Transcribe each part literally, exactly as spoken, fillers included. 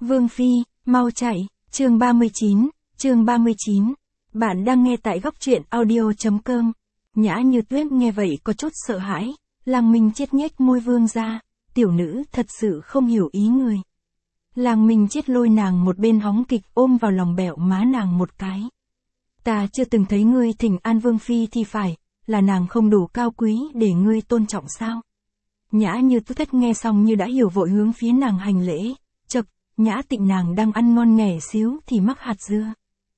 Vương Phi, mau chạy, chương ba mươi chín, chương ba mươi chín. Bạn đang nghe tại góc truyện audio.com. Nhã Như Tuyết nghe vậy có chút sợ hãi, Lang Minh Chết nhếch môi vương ra, tiểu nữ thật sự không hiểu ý người. Lang Minh Chết lôi nàng một bên hóng kịch ôm vào lòng bẹo má nàng một cái. Ta chưa từng thấy ngươi thỉnh an Vương Phi thì phải, là nàng không đủ cao quý để ngươi tôn trọng sao? Nhã Như Tuyết nghe xong như đã hiểu vội hướng phía nàng hành lễ, chậc, Nhã Tịnh nàng đang ăn ngon nghẻ xíu thì mắc hạt dưa.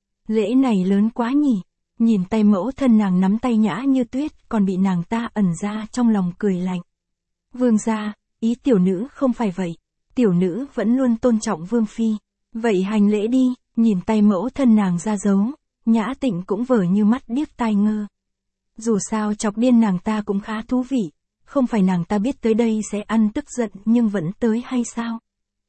Lễ này lớn quá nhỉ, nhìn tay mẫu thân nàng nắm tay Nhã Như Tuyết còn bị nàng ta ẩn ra trong lòng cười lạnh. Vương gia, ý tiểu nữ không phải vậy, tiểu nữ vẫn luôn tôn trọng Vương Phi, vậy hành lễ đi, nhìn tay mẫu thân nàng ra dấu, Nhã Tịnh cũng vờ như mắt điếc tai ngơ. Dù sao chọc điên nàng ta cũng khá thú vị, không phải nàng ta biết tới đây sẽ ăn tức giận nhưng vẫn tới hay sao?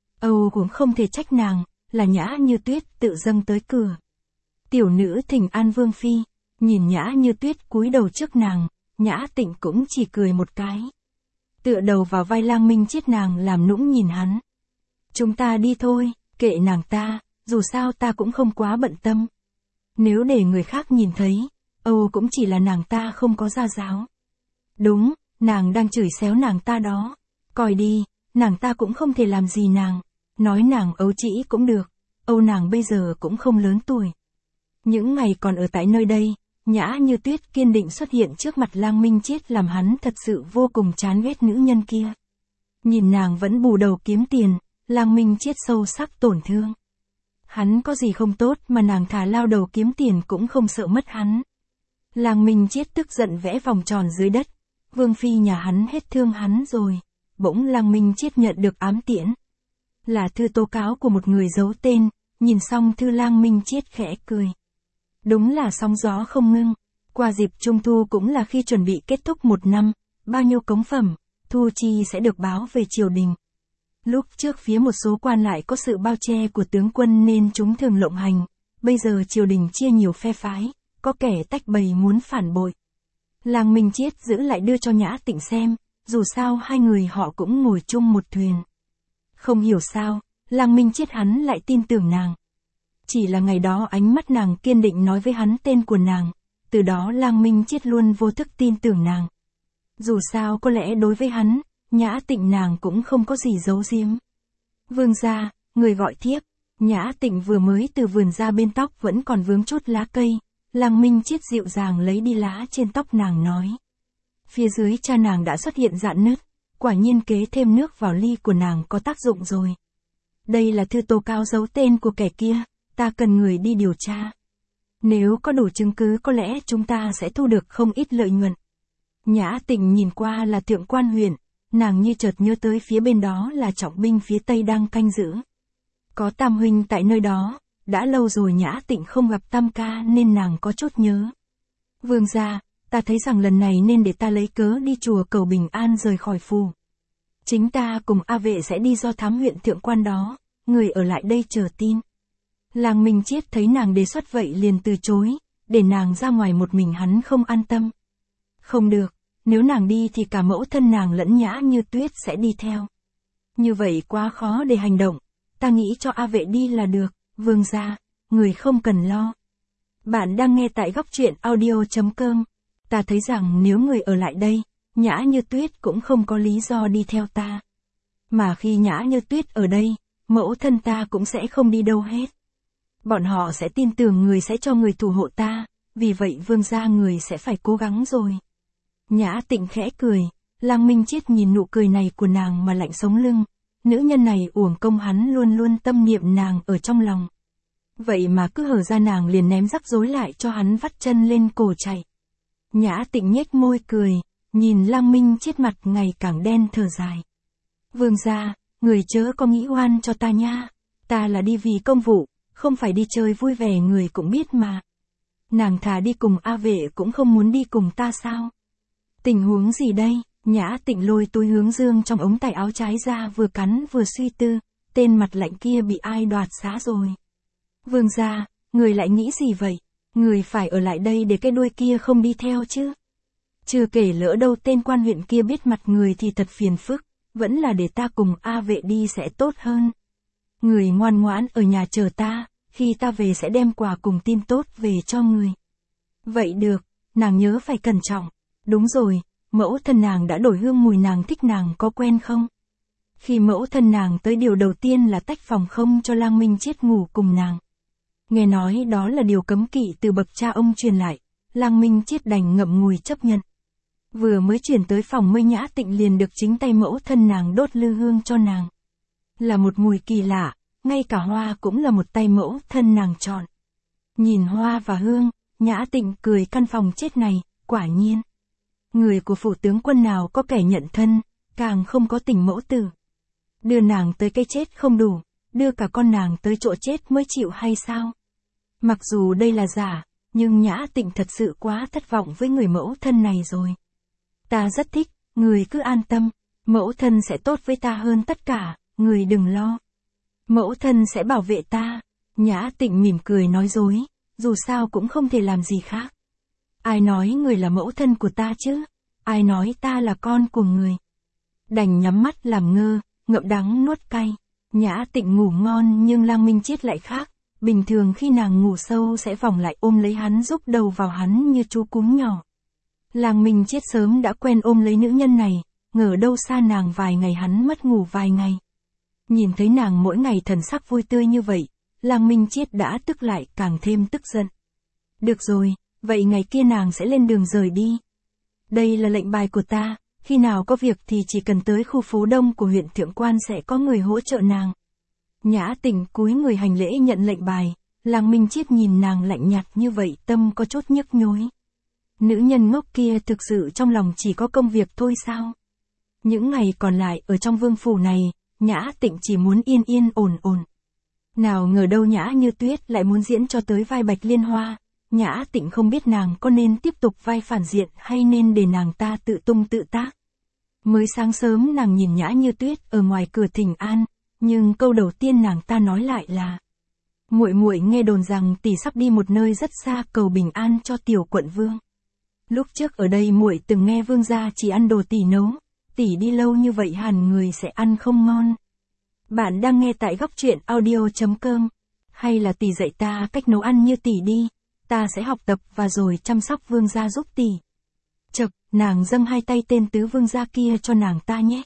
Âu cũng không thể trách nàng, là Nhã Như Tuyết tự dâng tới cửa. Tiểu nữ thỉnh an Vương Phi, nhìn Nhã Như Tuyết cúi đầu trước nàng, Nhã Tịnh cũng chỉ cười một cái. Tựa đầu vào vai Lang Minh Chết nàng làm nũng nhìn hắn. Chúng ta đi thôi, kệ nàng ta, dù sao ta cũng không quá bận tâm. Nếu để người khác nhìn thấy, Âu cũng chỉ là nàng ta không có gia giáo. Đúng, nàng đang chửi xéo nàng ta đó. Coi đi, nàng ta cũng không thể làm gì nàng. Nói nàng ấu trĩ cũng được, Âu nàng bây giờ cũng không lớn tuổi. Những ngày còn ở tại nơi đây, Nhã Như Tuyết kiên định xuất hiện trước mặt Lang Minh Chết làm hắn thật sự vô cùng chán ghét nữ nhân kia. Nhìn nàng vẫn bù đầu kiếm tiền, Lang Minh Chết sâu sắc tổn thương. Hắn có gì không tốt mà nàng thả lao đầu kiếm tiền cũng không sợ mất hắn. Lang Minh Chết tức giận vẽ vòng tròn dưới đất. Vương Phi nhà hắn hết thương hắn rồi. Bỗng Lang Minh Chết nhận được ám tiễn. Là thư tố cáo của một người giấu tên, nhìn xong thư Lang Minh Chết khẽ cười. Đúng là sóng gió không ngưng. Qua dịp Trung Thu cũng là khi chuẩn bị kết thúc một năm, bao nhiêu cống phẩm, thu chi sẽ được báo về triều đình. Lúc trước phía một số quan lại có sự bao che của tướng quân nên chúng thường lộng hành, bây giờ triều đình chia nhiều phe phái, có kẻ tách bầy muốn phản bội. Lang Minh Chết giữ lại đưa cho Nhã Tịnh xem, dù sao hai người họ cũng ngồi chung một thuyền. Không hiểu sao, Lang Minh Chết hắn lại tin tưởng nàng. Chỉ là ngày đó ánh mắt nàng kiên định nói với hắn tên của nàng, từ đó Lang Minh Chết luôn vô thức tin tưởng nàng. Dù sao có lẽ đối với hắn, Nhã Tịnh nàng cũng không có gì giấu giếm. Vương gia, người gọi thiếp. Nhã Tịnh vừa mới từ vườn ra bên tóc vẫn còn vướng chút lá cây. Lang Minh Chết dịu dàng lấy đi lá trên tóc nàng nói. Phía dưới cha nàng đã xuất hiện rạn nứt, quả nhiên kế thêm nước vào ly của nàng có tác dụng rồi. Đây là thư tố cáo giấu tên của kẻ kia, ta cần người đi điều tra. Nếu có đủ chứng cứ có lẽ chúng ta sẽ thu được không ít lợi nhuận. Nhã Tịnh nhìn qua là Thượng Quan Huyền, nàng như chợt nhớ tới phía bên đó là trọng binh phía Tây đang canh giữ. Có Tam huynh tại nơi đó, đã lâu rồi Nhã Tịnh không gặp Tam ca nên nàng có chút nhớ. Vương gia, ta thấy rằng lần này nên để ta lấy cớ đi chùa cầu bình an rời khỏi phù. Chính ta cùng A Vệ sẽ đi do thám huyện Thượng Quan đó, người ở lại đây chờ tin. Lang Minh Chết thấy nàng đề xuất vậy liền từ chối, để nàng ra ngoài một mình hắn không an tâm. Không được, nếu nàng đi thì cả mẫu thân nàng lẫn Nhã Như Tuyết sẽ đi theo. Như vậy quá khó để hành động, ta nghĩ cho A Vệ đi là được, vương gia, người không cần lo. Bạn đang nghe tại góc truyện audio.com. Ta thấy rằng nếu người ở lại đây, Nhã Như Tuyết cũng không có lý do đi theo ta. Mà khi Nhã Như Tuyết ở đây, mẫu thân ta cũng sẽ không đi đâu hết. Bọn họ sẽ tin tưởng người sẽ cho người thủ hộ ta, vì vậy vương gia người sẽ phải cố gắng rồi. Nhã Tịnh khẽ cười, Lang Minh Chết nhìn nụ cười này của nàng mà lạnh sống lưng, nữ nhân này uổng công hắn luôn luôn tâm niệm nàng ở trong lòng. Vậy mà cứ hở ra nàng liền ném rắc rối lại cho hắn vắt chân lên cổ chạy. Nhã Tịnh nhếch môi cười, nhìn Lang Minh Chết mặt ngày càng đen thở dài. Vương gia, người chớ có nghĩ oan cho ta nha, ta là đi vì công vụ, không phải đi chơi vui vẻ người cũng biết mà. Nàng thà đi cùng A Vệ cũng không muốn đi cùng ta sao? Tình huống gì đây? Nhã Tịnh lôi túi hướng dương trong ống tay áo trái ra vừa cắn vừa suy tư, tên mặt lạnh kia bị ai đoạt xá rồi. Vương gia, người lại nghĩ gì vậy? Người phải ở lại đây để cái đuôi kia không đi theo chứ. Chưa kể lỡ đâu tên quan huyện kia biết mặt người thì thật phiền phức, vẫn là để ta cùng A Vệ đi sẽ tốt hơn. Người ngoan ngoãn ở nhà chờ ta, khi ta về sẽ đem quà cùng tin tốt về cho người. Vậy được, nàng nhớ phải cẩn trọng. Đúng rồi, mẫu thân nàng đã đổi hương mùi nàng thích nàng có quen không? Khi mẫu thân nàng tới điều đầu tiên là tách phòng không cho Lang Minh Chiết ngủ cùng nàng. Nghe nói đó là điều cấm kỵ từ bậc cha ông truyền lại, Lang Minh Chiết đành ngậm ngùi chấp nhận. Vừa mới chuyển tới phòng Mây Nhã Tịnh liền được chính tay mẫu thân nàng đốt lư hương cho nàng. Là một mùi kỳ lạ, ngay cả hoa cũng là một tay mẫu thân nàng chọn. Nhìn hoa và hương, Nhã Tịnh cười căn phòng chết này, quả nhiên. Người của phủ tướng quân nào có kẻ nhận thân, càng không có tình mẫu tử. Đưa nàng tới cái chết không đủ, đưa cả con nàng tới chỗ chết mới chịu hay sao? Mặc dù đây là giả, nhưng Nhã Tịnh thật sự quá thất vọng với người mẫu thân này rồi. Ta rất thích, người cứ an tâm, mẫu thân sẽ tốt với ta hơn tất cả, người đừng lo. Mẫu thân sẽ bảo vệ ta. Nhã Tịnh mỉm cười nói dối, dù sao cũng không thể làm gì khác. Ai nói người là mẫu thân của ta chứ? Ai nói ta là con của người? Đành nhắm mắt làm ngơ, ngậm đắng nuốt cay. Nhã Tịnh ngủ ngon nhưng Lang Minh Chiết lại khác. Bình thường khi nàng ngủ sâu sẽ vòng lại ôm lấy hắn rúc đầu vào hắn như chú cún nhỏ. Lang Minh Chiết sớm đã quen ôm lấy nữ nhân này, ngờ đâu xa nàng vài ngày hắn mất ngủ vài ngày. Nhìn thấy nàng mỗi ngày thần sắc vui tươi như vậy, Lang Minh Chiết đã tức lại càng thêm tức giận. Được rồi, vậy ngày kia nàng sẽ lên đường rời đi. Đây là lệnh bài của ta, khi nào có việc thì chỉ cần tới khu phố đông của huyện Thượng Quan sẽ có người hỗ trợ nàng. Nhã Tịnh cúi người hành lễ nhận lệnh bài, Lang Minh Chiết nhìn nàng lạnh nhạt như vậy tâm có chút nhức nhối. Nữ nhân ngốc kia thực sự trong lòng chỉ có công việc thôi sao? Những ngày còn lại ở trong vương phủ này, Nhã Tịnh chỉ muốn yên yên ổn ổn. Nào ngờ đâu Nhã Như Tuyết lại muốn diễn cho tới vai Bạch Liên Hoa. Nhã Tịnh không biết nàng có nên tiếp tục vai phản diện hay nên để nàng ta tự tung tự tác. Mới sáng sớm nàng nhìn Nhã Như Tuyết ở ngoài cửa thỉnh an, nhưng câu đầu tiên nàng ta nói lại là: muội muội nghe đồn rằng tỷ sắp đi một nơi rất xa cầu bình an cho tiểu quận vương. Lúc trước ở đây muội từng nghe vương gia chỉ ăn đồ tỷ nấu, tỷ đi lâu như vậy hẳn người sẽ ăn không ngon. Bạn đang nghe tại góc truyện audio chấm com. Hay là tỷ dạy ta cách nấu ăn như tỷ đi, ta sẽ học tập và rồi chăm sóc vương gia giúp tỷ. Chậc, nàng dâng hai tay tên tứ vương gia kia cho nàng ta nhé.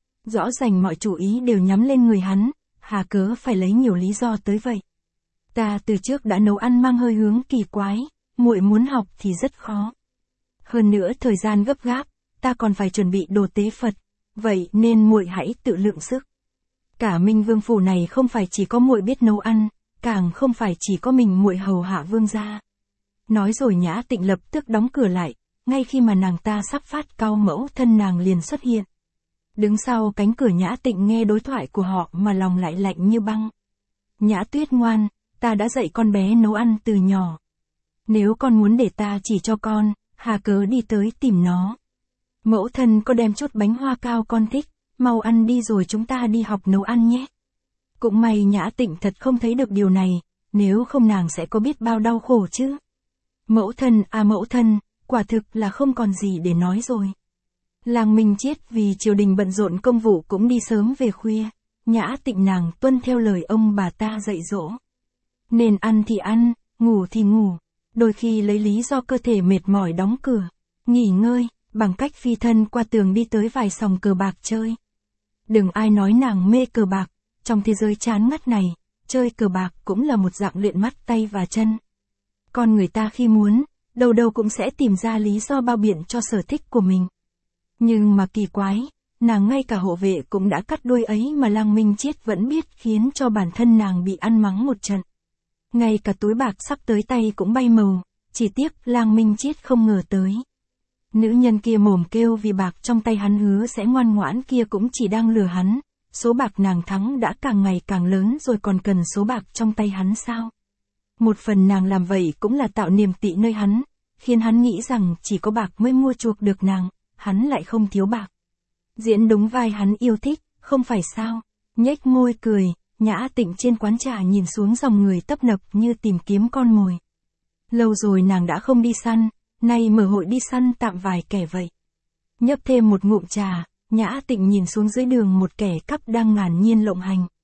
Rõ ràng mọi chủ ý đều nhắm lên người hắn, hà cớ phải lấy nhiều lý do tới vậy. Ta từ trước đã nấu ăn mang hơi hướng kỳ quái, muội muốn học thì rất khó. Hơn nữa thời gian gấp gáp, ta còn phải chuẩn bị đồ tế Phật, vậy nên muội hãy tự lượng sức. Cả Minh Vương phủ này không phải chỉ có muội biết nấu ăn, càng không phải chỉ có mình muội hầu hạ vương gia. Nói rồi Nhã Tịnh lập tức đóng cửa lại, ngay khi mà nàng ta sắp phát cao mẫu thân nàng liền xuất hiện. Đứng sau cánh cửa Nhã Tịnh nghe đối thoại của họ mà lòng lại lạnh như băng. Nhã Tuyết ngoan, ta đã dạy con bé nấu ăn từ nhỏ. Nếu con muốn để ta chỉ cho con, hà cớ đi tới tìm nó. Mẫu thân có đem chút bánh hoa cao con thích, mau ăn đi rồi chúng ta đi học nấu ăn nhé. Cũng may Nhã Tịnh thật không thấy được điều này, nếu không nàng sẽ có biết bao đau khổ chứ. Mẫu thân à mẫu thân, quả thực là không còn gì để nói rồi. Lang Minh Chiết vì triều đình bận rộn công vụ cũng đi sớm về khuya, Nhã Tịnh nàng tuân theo lời ông bà ta dạy dỗ. Nên ăn thì ăn, ngủ thì ngủ, đôi khi lấy lý do cơ thể mệt mỏi đóng cửa, nghỉ ngơi, bằng cách phi thân qua tường đi tới vài sòng cờ bạc chơi. Đừng ai nói nàng mê cờ bạc, trong thế giới chán ngắt này, chơi cờ bạc cũng là một dạng luyện mắt tay và chân. Con người ta khi muốn, đâu đâu cũng sẽ tìm ra lý do bao biện cho sở thích của mình. Nhưng mà kỳ quái, nàng ngay cả hộ vệ cũng đã cắt đuôi ấy mà Lang Minh Chiết vẫn biết khiến cho bản thân nàng bị ăn mắng một trận. Ngay cả túi bạc sắp tới tay cũng bay màu, chỉ tiếc Lang Minh Chiết không ngờ tới. Nữ nhân kia mồm kêu vì bạc trong tay hắn hứa sẽ ngoan ngoãn kia cũng chỉ đang lừa hắn, số bạc nàng thắng đã càng ngày càng lớn rồi còn cần số bạc trong tay hắn sao? Một phần nàng làm vậy cũng là tạo niềm tị nơi hắn, khiến hắn nghĩ rằng chỉ có bạc mới mua chuộc được nàng, hắn lại không thiếu bạc. Diễn đúng vai hắn yêu thích, không phải sao? Nhếch môi cười, Nhã Tịnh trên quán trà nhìn xuống dòng người tấp nập như tìm kiếm con mồi. Lâu rồi nàng đã không đi săn, nay mở hội đi săn tạm vài kẻ vậy. Nhấp thêm một ngụm trà, Nhã Tịnh nhìn xuống dưới đường một kẻ cắp đang ngàn nhiên lộng hành.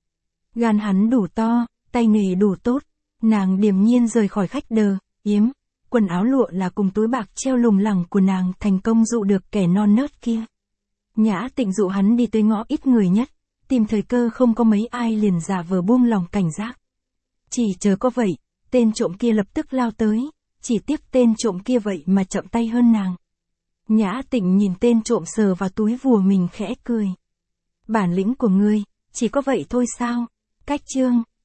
Gan hắn đủ to, tay nghề đủ tốt. Nàng điềm nhiên rời khỏi khách đờ, yếm. Quần áo lụa là cùng túi bạc treo lủng lẳng của nàng thành công dụ được kẻ non nớt kia. Nhã Tịnh dụ hắn đi tới ngõ ít người nhất, tìm thời cơ không có mấy ai liền giả vờ buông lòng cảnh giác. Chỉ chờ có vậy, tên trộm kia lập tức lao tới, chỉ tiếc tên trộm kia vậy mà chậm tay hơn nàng. Nhã Tịnh nhìn tên trộm sờ vào túi vùa mình khẽ cười. Bản lĩnh của ngươi, chỉ có vậy thôi sao? Cách chương,